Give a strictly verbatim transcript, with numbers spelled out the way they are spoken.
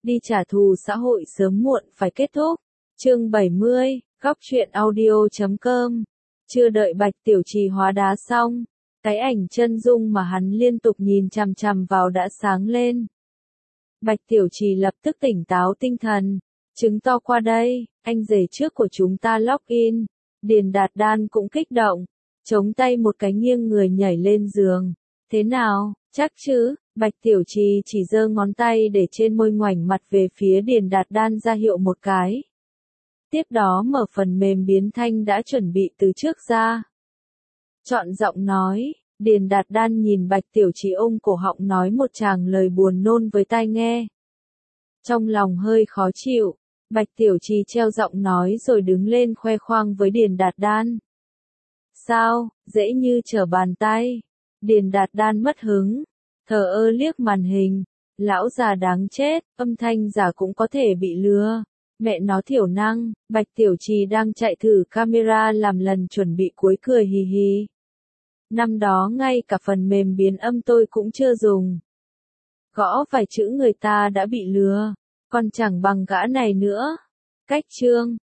đi trả thù xã hội sớm muộn phải kết thúc. Chương bảy mươi, góc truyện audio chấm com. Chưa đợi Bạch Tiểu Trì hóa đá xong, cái ảnh chân dung mà hắn liên tục nhìn chằm chằm vào đã sáng lên. Bạch Tiểu Trì lập tức tỉnh táo tinh thần, chứng to qua đây, anh rể trước của chúng ta login. Điền Đạt Đan cũng kích động, chống tay một cái nghiêng người nhảy lên giường. Thế nào, chắc chứ? Bạch Tiểu Trì chỉ giơ ngón tay để trên môi ngoảnh mặt về phía Điền Đạt Đan ra hiệu một cái. Tiếp đó mở phần mềm biến thanh đã chuẩn bị từ trước ra. Chọn giọng nói, Điền Đạt Đan nhìn Bạch Tiểu Trì ôm cổ họng nói một tràng lời buồn nôn với tai nghe. Trong lòng hơi khó chịu, Bạch Tiểu Trì treo giọng nói rồi đứng lên khoe khoang với Điền Đạt Đan. Sao, dễ như trở bàn tay. Điền Đạt Đan mất hứng, thờ ơ liếc màn hình. Lão già đáng chết, âm thanh giả cũng có thể bị lừa. Mẹ nó thiểu năng. Bạch Tiểu Trì đang chạy thử camera làm lần chuẩn bị cuối cười hì hì. Năm đó ngay cả phần mềm biến âm tôi cũng chưa dùng. Gõ vài chữ người ta đã bị lừa, còn chẳng bằng gã này nữa. Cách chương,